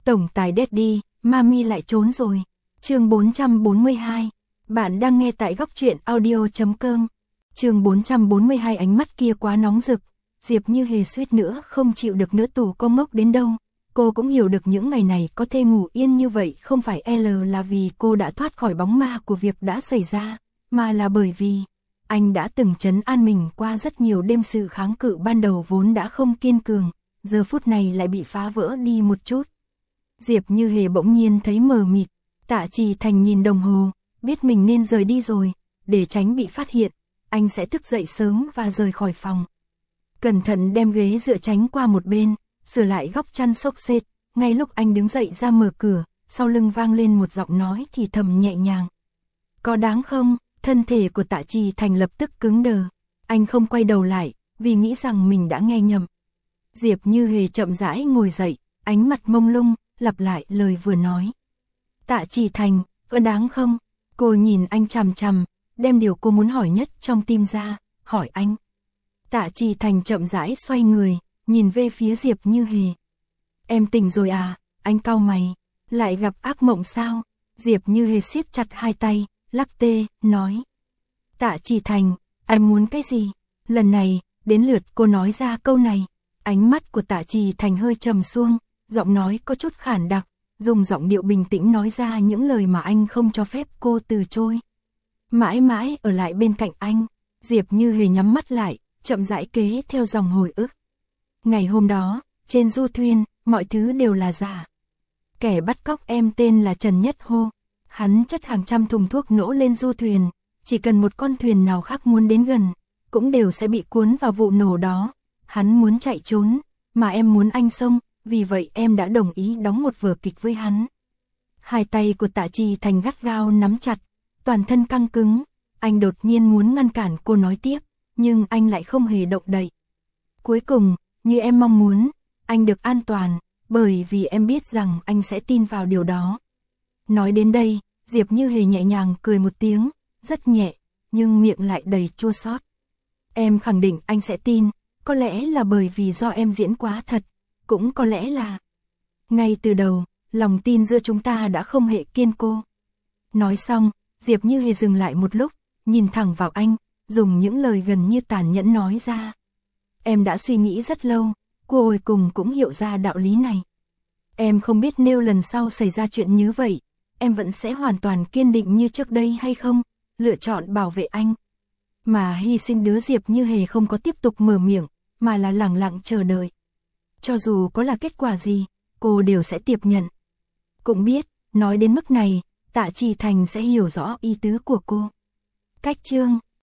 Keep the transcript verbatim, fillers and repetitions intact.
Tổng tài Daddy, Mami lại trốn rồi. Chương bốn trăm bốn mươi hai. Bạn đang nghe tại góc truyện audio chấm com. Chương bốn trăm bốn mươi hai. Ánh mắt kia quá nóng rực. Diệp Như Hề suýt nữa không chịu được nữa, tù cô ngốc đến đâu. Cô cũng hiểu được những ngày này có thể ngủ yên như vậy không phải L là vì cô đã thoát khỏi bóng ma của việc đã xảy ra, mà là bởi vì anh đã từng trấn an mình qua rất nhiều đêm. Sự kháng cự ban đầu vốn đã không kiên cường, giờ phút này lại bị phá vỡ đi một chút. Diệp Như Hề bỗng nhiên thấy mờ mịt. Tạ Trì Thành nhìn đồng hồ, biết mình nên rời đi rồi, để tránh bị phát hiện, anh sẽ thức dậy sớm và rời khỏi phòng. Cẩn thận đem ghế dựa tránh qua một bên, sửa lại góc chăn xốc xếch. Ngay lúc anh đứng dậy ra mở cửa, sau lưng vang lên một giọng nói thì thầm nhẹ nhàng. Có đáng không? Thân thể của Tạ Trì Thành lập tức cứng đờ. Anh không quay đầu lại, vì nghĩ rằng mình đã nghe nhầm. Diệp Như Hề chậm rãi ngồi dậy, ánh mặt mông lung, lặp lại lời vừa nói. Tạ Trì Thành, có đáng không? Cô nhìn anh chằm chằm, đem điều cô muốn hỏi nhất trong tim ra, hỏi anh. Tạ Trì Thành chậm rãi xoay người, nhìn về phía Diệp Như Hề. Em tỉnh rồi à? Anh cau mày. Lại gặp ác mộng sao? Diệp Như Hề siết chặt hai tay, lắc tê, nói. Tạ Trì Thành, anh muốn cái gì? Lần này, đến lượt cô nói ra câu này. Ánh mắt của Tạ Trì Thành hơi trầm xuống, giọng nói có chút khản đặc, dùng giọng điệu bình tĩnh nói ra những lời mà anh không cho phép cô từ chối. Mãi mãi ở lại bên cạnh anh. Diệp Như Hề nhắm mắt lại, chậm rãi kể theo dòng hồi ức. Ngày hôm đó, trên du thuyền, mọi thứ đều là giả. Kẻ bắt cóc em tên là Trần Nhất Hô. Hắn chất hàng trăm thùng thuốc nổ lên du thuyền, chỉ cần một con thuyền nào khác muốn đến gần, cũng đều sẽ bị cuốn vào vụ nổ đó. Hắn muốn chạy trốn, mà em muốn anh xông, vì vậy em đã đồng ý đóng một vở kịch với hắn. Hai tay của Tạ Trì Thành gắt gao nắm chặt, toàn thân căng cứng. Anh đột nhiên muốn ngăn cản cô nói tiếp, nhưng anh lại không hề động đậy. Cuối cùng, như em mong muốn, anh được an toàn, bởi vì em biết rằng anh sẽ tin vào điều đó. Nói đến đây, Diệp Như Hề nhẹ nhàng cười một tiếng, rất nhẹ, nhưng miệng lại đầy chua xót. Em khẳng định anh sẽ tin, có lẽ là bởi vì do em diễn quá thật, cũng có lẽ là ngay từ đầu, lòng tin giữa chúng ta đã không hề kiên cố. Nói xong, Diệp Như Hề dừng lại một lúc, nhìn thẳng vào anh, dùng những lời gần như tàn nhẫn nói ra. Em đã suy nghĩ rất lâu, cuối cùng cũng hiểu ra đạo lý này. Em không biết nếu lần sau xảy ra chuyện như vậy, em vẫn sẽ hoàn toàn kiên định như trước đây hay không, lựa chọn bảo vệ anh. Mà hy sinh đứa. Diệp Như Hề không có tiếp tục mở miệng, mà là lặng lặng chờ đợi. Cho dù có là kết quả gì, cô đều sẽ tiếp nhận. Cũng biết, nói đến mức này, Tạ Trì Thành sẽ hiểu rõ ý tứ của cô. Cách chương,